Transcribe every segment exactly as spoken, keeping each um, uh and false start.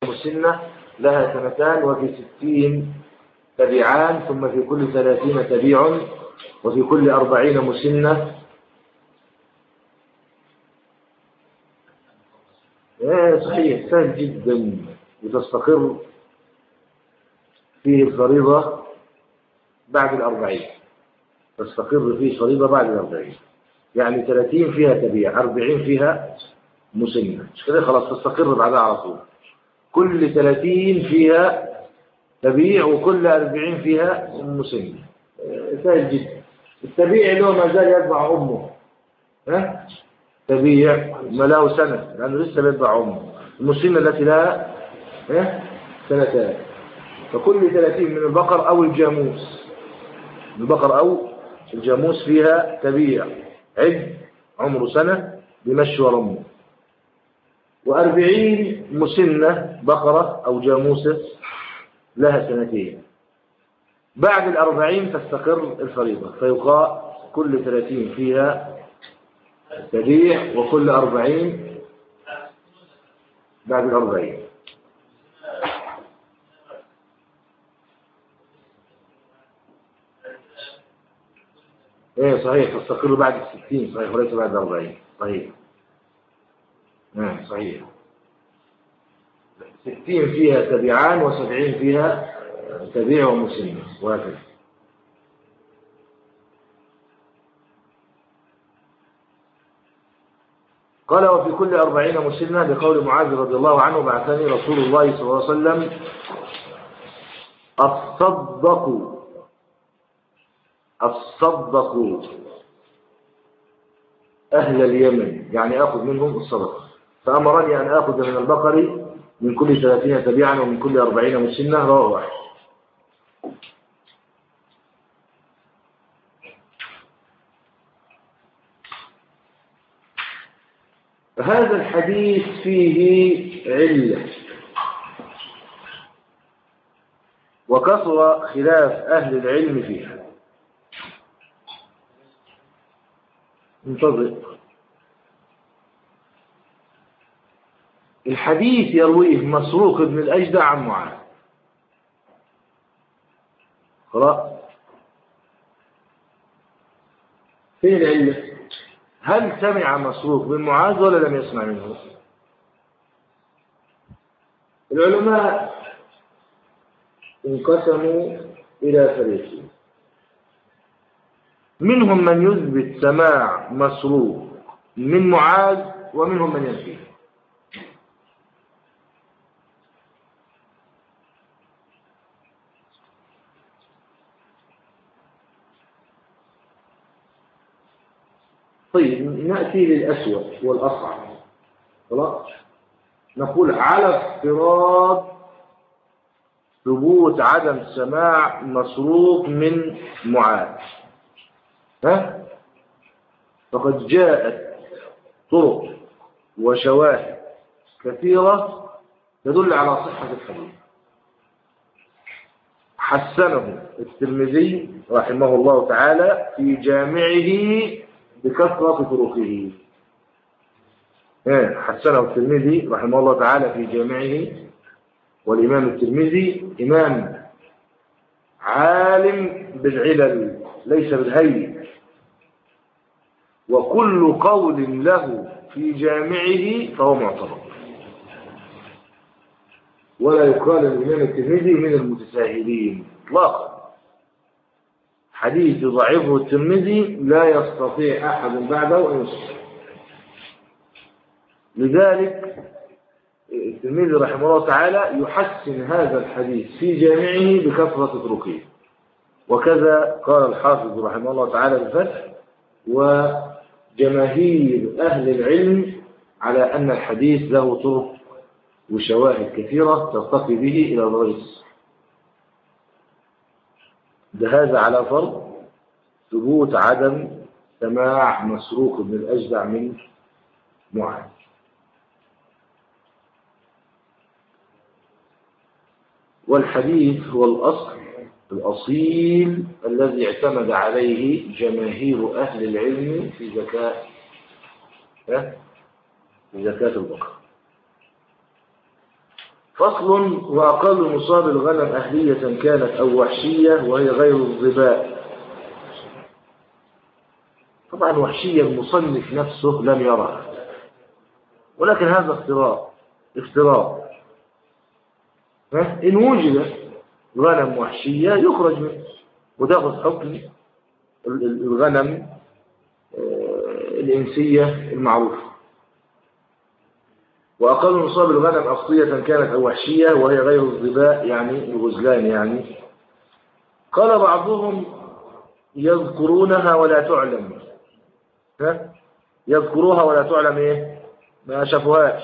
مسنة لها سنتان، وفي ستين تبيعان، ثم في كل ثلاثين تبيع، وفي كل أربعين مسنة. ايه صحيح، سهل جدا، وتستقر فيه الفريضة بعد الأربعين، تستقر فيه الفريضة بعد الأربعين، يعني ثلاثين فيها تبيع، أربعين فيها مسنة، مش كده؟ خلاص تستقر بعدها على طول. كل ثلاثين فيها تبيع، وكل أربعين فيها مسنة. سهل جدا. التبيع له ما زال يتبع أمه، ها؟ تبيع ما له سنة لأنه لسه بيتبع أمه. المسنة التي لها ها؟ سنتان. فكل ثلاثين من البقر أو الجاموس، البقر أو الجاموس فيها تبيع عد عمره سنة بمشي ورمه. وأربعين مسنة بقرة أو جاموسة لها سنتين. بعد الأربعين تستقر الفريضة، فيقال كل ثلاثين فيها تبيع، وكل أربعين بعد الأربعين. ايه صحيح، تستقر بعد الستين، صحيح، وليس بعد الأربعين، صحيح. نعم صحيح. ستين فيها تبيعان، وسبعين فيها تبيع ومسنة، وهكذا. قال وفي كل أربعين مسنة، بقول معاذ رضي الله عنه بعثني رسول الله صلى الله عليه وسلم أتصدق أتصدق أهل اليمن، يعني أخذ منهم الصدقة، فأمرني أن أخذ من البقر من كل ثلاثين تبيعا ومن كل أربعين مسنة. رواه واحد. هذا الحديث فيه علة، وكثر خلاف أهل العلم فيها. انتظر. الحديث يرويه مسروق بن الأجدع عن معاذ. قرأ. فين العلة؟ هل سمع مسروق بن معاذ ولا لم يسمع منه؟ العلماء انقسموا إلى فريقين، منهم من يثبت سماع مسروق من معاذ، ومنهم من ينفيه. طيب نأتي للأسوأ والأصعب. خلاص، نقول على افتراض ثبوت عدم سماع مسروق من معاذ، ها؟ فقد جاءت طرق وشواهد كثيرة تدل على صحة الحديث. حسنه الترمذي رحمه الله تعالى في جامعه بكثرة طرقه. حسنه الترمذي رحمه الله تعالى في جامعه، والإمام الترمذي إمام عالم بالعلل ليس بالهي، وكل قول له في جامعه فهو معتبر، ولا يقال الإمام الترمذي من المتساهلين اطلاقا. حديث ضعيفه الترمذي لا يستطيع أحد بعده أن يصحح. لذلك الترمذي رحمه الله تعالى يحسن هذا الحديث في جامعه بكثرة طرقه، وكذا قال الحافظ رحمه الله تعالى بالفتح. وجماهير أهل العلم على أن الحديث له طرق وشواهد كثيرة ترتقي به إلى درجة الصحة. هذا على فرض ثبوت عدم سماع مسروق بن الأجدع من معاذ. والحديث هو الأصل الأصيل الذي اعتمد عليه جماهير أهل العلم في زكاة في زكاة البقر. فصل. وأقل نصاب الغنم أهلية كانت أو وحشية وهي غير الظباء. طبعا وحشية المصنف نفسه لم يرها، ولكن هذا افتراء افتراء إن وجد غنم وحشية يخرج منه وتأخذ حكم الغنم الإنسية المعروفة. وأقل نصاب الغنم أصلية كانت أو وحشية وهي غير الظباء يعني الغزلان. يعني قال بعضهم يذكرونها ولا تعلم، ها؟ يذكروها ولا تعلم إيه؟ ما شافوهاش،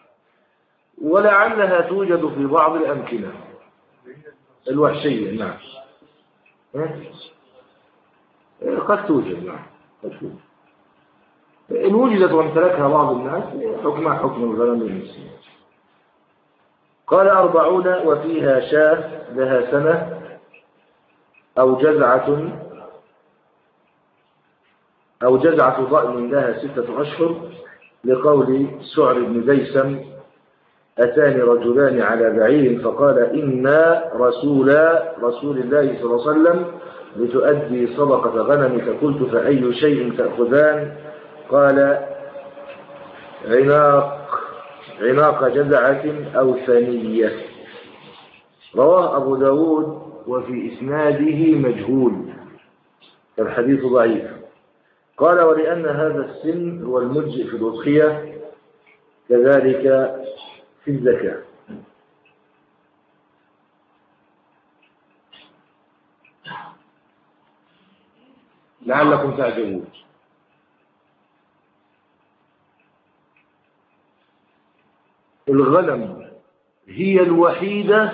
ولعلها توجد في بعض الأمكنة الوحشية. نعم قد توجد. نعم قد توجد. إن وجدت وامتلكها بعض الناس حكمها حكم الغنم الإنسية. قال أربعون وفيها شاة لها سنة أو جزعة أو جزعة ضأن لها ستة أشهر، لقول سعر بن ديسم أتاني رجلان على بعير فقال إنا رسول رسول الله صلى الله عليه وسلم لتؤدي صدقة غنمك، قلت فأي شيء تأخذان؟ قال عناق عناق جزعة أو ثنية. رواه أبو داود وفي إسناده مجهول، الحديث ضعيف. قال ولأن هذا السن هو المجزئ في الأضحية كذلك في الزكاة. لعلكم تعجبون. الغنم هي الوحيدة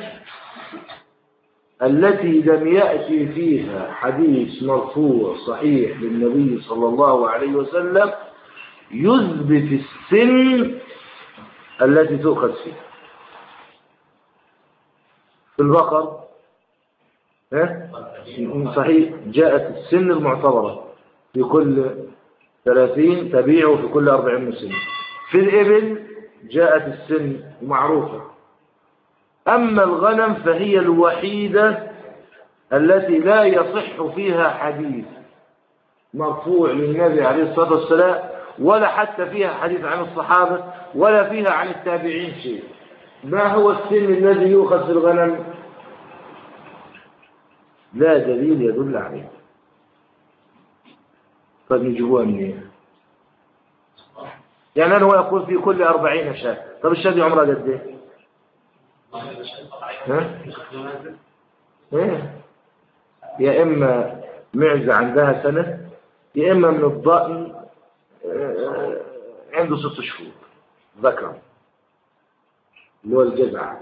التي لم يأتي فيها حديث مرفوع صحيح للنبي صلى الله عليه وسلم يثبت السن التي تؤخذ فيها. في البقر صحيح جاءت السن المعتبرة في كل ثلاثين تبيع وفي كل أربعين مسنة. في الإبل جاءت السن معروفة. أما الغنم فهي الوحيدة التي لا يصح فيها حديث مرفوع للنبي عليه الصلاة والسلام، ولا حتى فيها حديث عن الصحابة، ولا فيها عن التابعين شيء. ما هو السن الذي يؤخذ في الغنم؟ لا دليل يدل عليه. طيب نجيبوها منين؟ يعني أنا هو يقول في كل أربعين شاة. طب الشاة دي عمرها قد إيه؟ ها؟ إيه؟ يا إما معزة عندها سنة، يا إما من الضأن عنده ست شهور ذكر اللي هو الجزع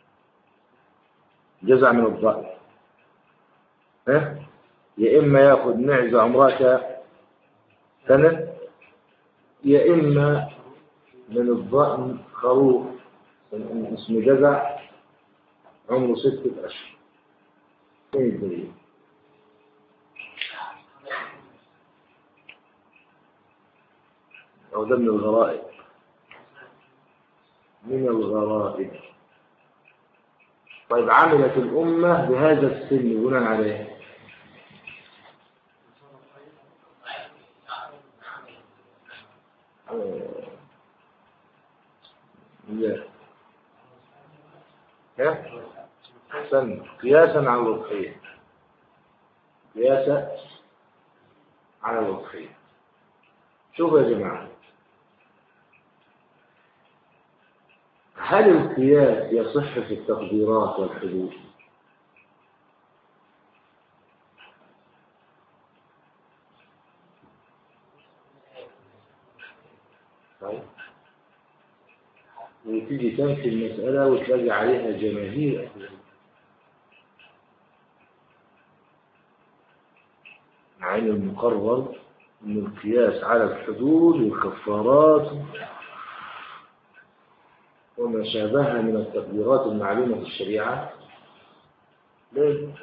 جزع من الضأن. ها؟ يا إما يأخذ معزة عمرها سنة، يا إما من الضأن خروف اسمه جزع عمره ستة أشهر. ايه الدليل؟ أو ده من الغرائب. من الغرائب. طيب عملت الأمة بهذا السن بناء عليه؟ لا. ها؟ أحسن. قياسا على الوضحية. قياسا على الوضحية. شوفوا يا جماعة، هل القياس يصح في التقديرات والحدود؟ طيب وتيجي تنفي المسألة وتلاقي عليها جماهير مع ان المقرر من القياس على الحدود والكفارات وما شابهها من التقديرات المعلومة في الشريعة، ليه؟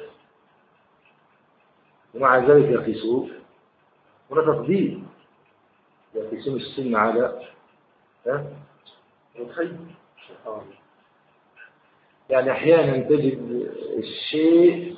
ومع ذلك يقيسون ولا تقدير، يقيسون السن على ها؟ الحي. يعني أحيانا تجد الشيء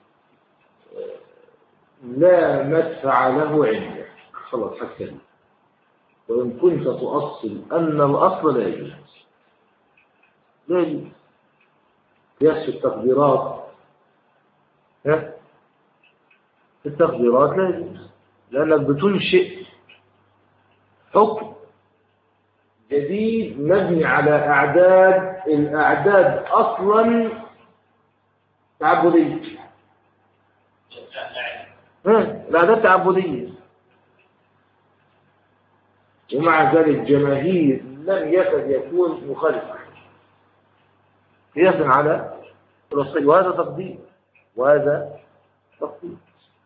لا مدفع له عندك خلاص حتى، وإن كنت تؤصل أن الأصل لا يجوز لا يجوز قياس التقديرات، ها التقديرات لا يجوز لأنك بتنشئ حكم جديد مبني على أعداد، الأعداد أصلا تعبدية، ها الأعداد تعبدية، ومع ذلك جماهير لم يكد يكون مخالفا قياسا على الرسول، وهذا تقدير وهذا تقدير.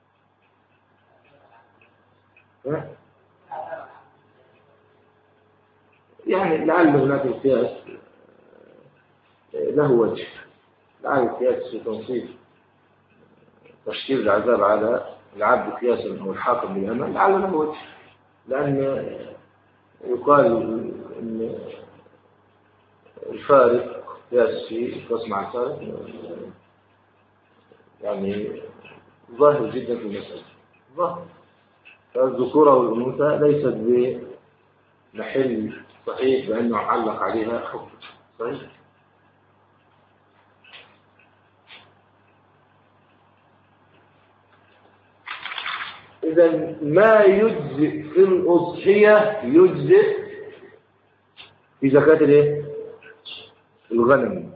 يعني لعل هناك القياس له وجه، لعل القياس في تنصيف تشكيل العذاب على العبد قياسا أو الحاكم بالأمان لعل له وجه، لأن يقال أن الفارق قياس في قياس مع الفارق يعني ظاهر جدا في المسألة، ظاهر. فالذكورة والأنوثة ليست بمحل صحيح بأنه علق عليها حكم صحيح. إذا ما يجزئ في الأضحية يجزئ في زكاة الايه؟ الغنم.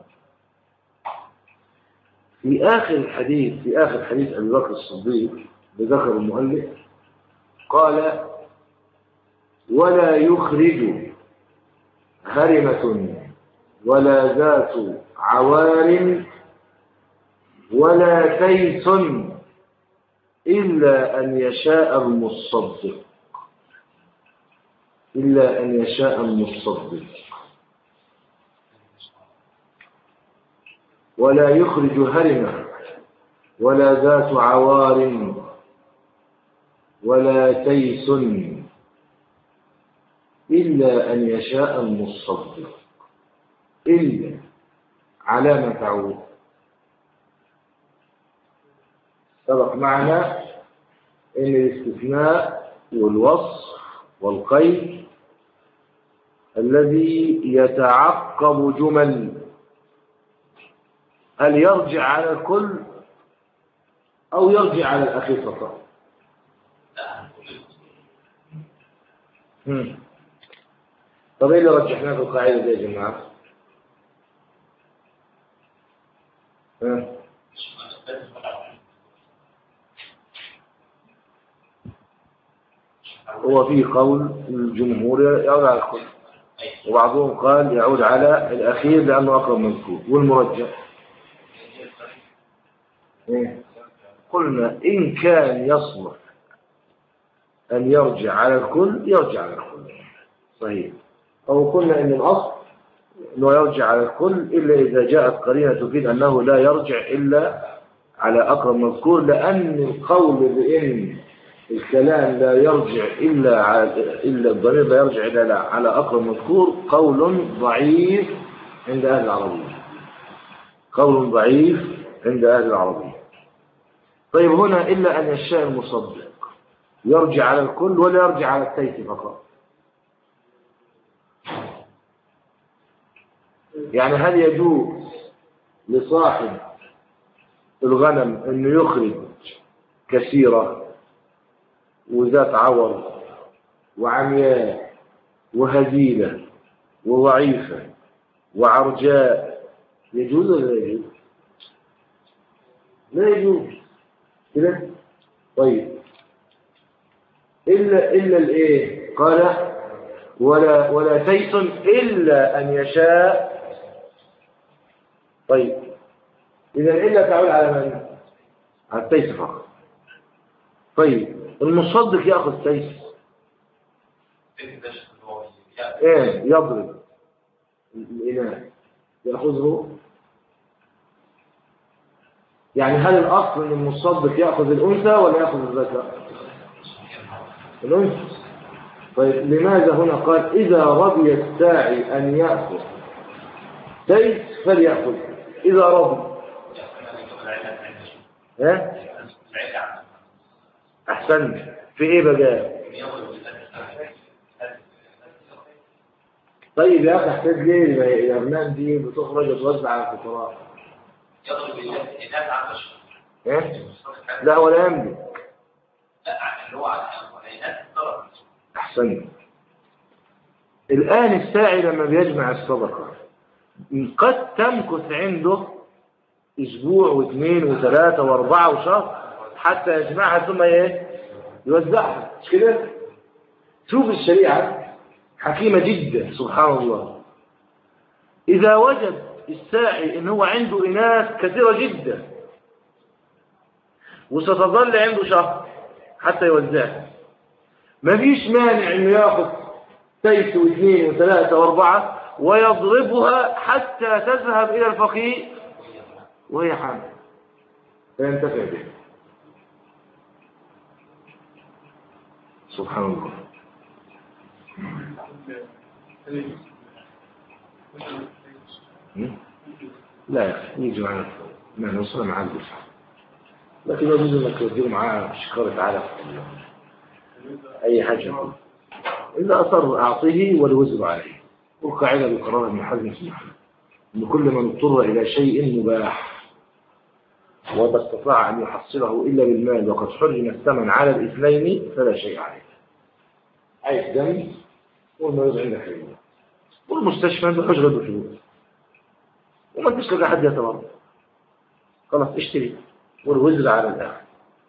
في آخر الحديث في آخر حديث أبي بكر الصديق بذكر المؤلف قال: ولا يخرج هرمة ولا ذات عوار ولا تيس إلا أن يشاء المصدق، إلا أن يشاء المصدق. ولا يخرج هرمة ولا ذات عوار ولا تيس إلا أن يشاء المصدق. إلا علامة تعود سبق معنا إن الاستثناء والوصف والقيد الذي يتعقب جمل، هل يرجع على الكل أو يرجع على الأخير فقط؟ طب إيه اللي رجحناه في القاعدة دي يا جماعة؟ ها؟ هو فيه قول الجمهور يعود على الكل، وبعضهم قال يعود على الأخير لأنه أقرب مذكور، والمرجح قلنا إن كان يصلح أن يرجع على الكل يرجع على الكل صحيح، أو قلنا إن الأصل أنه يرجع على الكل إلا إذا جاءت قرينة تفيد أنه لا يرجع إلا على أقرب مذكور، لأن القول بأن الكلام لا يرجع إلا على إلا الضمير لا يرجع إلا على أقرب مذكور قول ضعيف عند أهل العربية، قول ضعيف عند أهل العربية. طيب هنا إلا أن يشاء المصدق يرجع على الكل ولا يرجع على التيس فقط؟ يعني هل يجوز لصاحب الغنم أنه يخرج كثيرة وذات عور وعمياء وهزيلة وضعيفة وعرجاء، يجوز ولا لا يجوز؟ لا يجوز كده. طيب إلا إلا الإيه؟ قال ولا ولا تيس إلا أن يشاء. طيب إذا إلا تعود على من؟ على التيس فقط. طيب المصدق يأخذ تيس إيه؟ يضرب الإناء يأخذه، يعني هل الأصل أن المصدق يأخذ الأنثى ولا يأخذ الذكر؟ الأنثى. طيب لماذا هنا قال إذا رضي الساعي أن يأخذ تيس فليأخذ؟ إذا رضي. ها؟ أحسن. في إيه بقى؟ طيب يا أخي احتاج ليه الأغنام دي بتخرج وتوزع على الفقراء؟ يضرب الناس عن بشر. إيه؟ لا هو لا يملك. لا اللي هو على الناس ضرب. أحسن. الآن الساعي لما بيجمع الصدقة قد تمكث عنده أسبوع واثنين وثلاثة وأربعة وشهر حتى يجمعها ثم إيه؟ يوزعها، مش كده؟ شوف الشريعة حكيمة جدا سبحان الله. إذا وجد الساعي إن هو عنده إناث كثيرة جدا وستظل عنده شهر حتى يوزعها، ما فيش مانع إنه يأخذ سيس واثنين وثلاثة وأربعة ويضربها حتى تذهب إلى الفقير وهي حامل فينتفع بها. سبحان الله. لا يا أخي يجي معنا ما نوصل معاه الدفع، لكن يجوز انك توديه معاه شكارة علف أي حاجة إلا أصر أعطيه والوزر عليه. والقاعدة بقرار ابن حزم سبحانه أن كل من اضطر إلى شيء مباح وما استطاع أن يحصله إلا بالمال وقد حرم الثمن على الاثنين فلا شيء عليه. عايز دم والمريض عندك حلوة والمستشفى ما بيحوش غير بفلوس وما فيش لقى حد يتورط، خلاص اشتري والوزر على الآخر.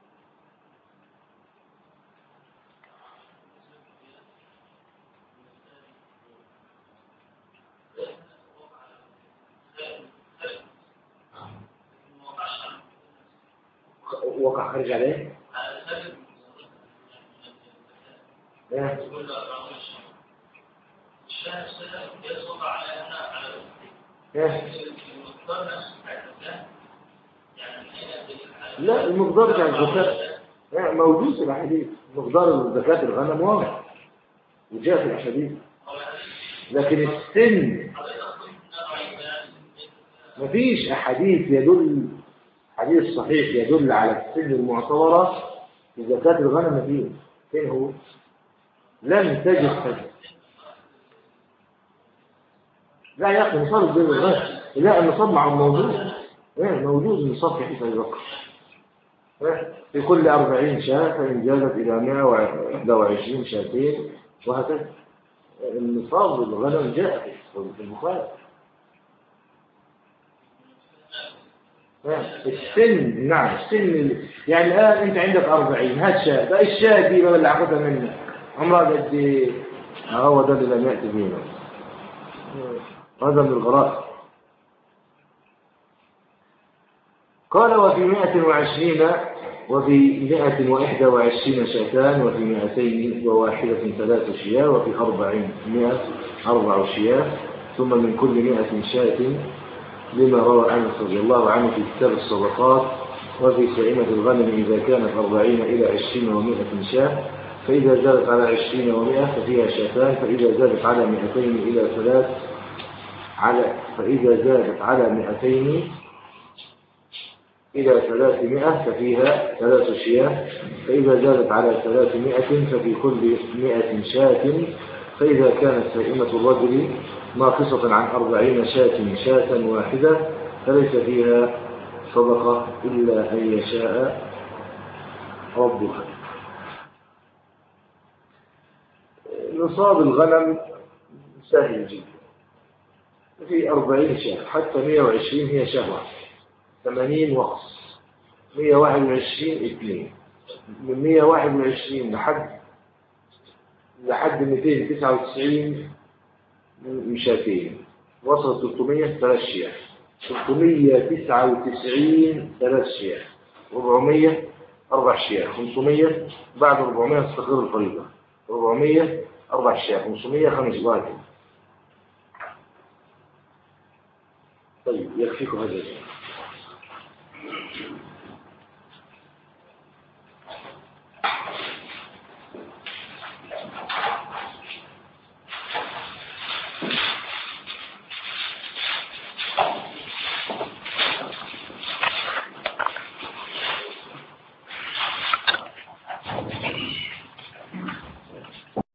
وقع خارج عليه ايه لا المقدار بتاع الزكاة موجود في الحديث، مقدار زكاة الغنم واضح وجاء في الحديث، لكن السن مفيش أحاديث يدل حديث صحيح يدل على السن المعتبرة في زكاة الغنم. فيه فين هو؟ لم تجد حاجة. لا يا أخي نصاب بين الغنم، لا النصاب مع موجود موجود النصاب في حساب البقر في كل أربعين شاة فإن جازت إلى مئة وواحد وعشرين شاتين وهكذا. النصاب الغنم جاء في البخاري. السن نعم السن يعني الآن أنت عندك أربعين هات شاة بقى الشاة دي بقى اللي عقدها منك عمرها قد إيه؟ هو ده اللي لم يأتي بينا هذا من الغرائب. قال وفي مئة وعشرين وفي مئة وإحدى وعشرين شاتان وفي مئتين وواحدة ثلاث شياه وفي أربعين مئة أربع شياه ثم من كل مئة شاة لما روى أنس رضي الله عنه في كتاب الصدقات وفي سائمة الغنم إذا كانت أربعين إلى عشرين ومئة شاة فإذا زادت على عشرين ومئة ففيها شاتان فإذا زادت على مئتين إلى ثلاث على فإذا زادت على مئتين إلى ثلاثمائة ففيها ثلاث شياه فإذا زادت على ثلاثمائة ففي كل مئة شاة فإذا كانت سائمة الرجل ناقصة عن أربعين شاة شاة واحدة فليس فيها صدقة إلا أن يشاء ربها. نصاب الغنم سهل جدا في أربعين شاة حتى مئة وعشرين هي شهوة ثمانين وقص مئة وواحد وعشرين اثنين من مئة وواحد وعشرين لحد لحد مئتين وتسعة وتسعين مشاتين وصل ثلاثمائة ثلاث شياه ثلاثمائة وتسعة وتسعين ثلاث شياه أربعمائة أربع شياه خمسمائة بعد أربعمائة تستقر الفريضة أربعمائة أربع شياه خمسمائة خمس واحد. طيب يكفيكم هذا الشيء.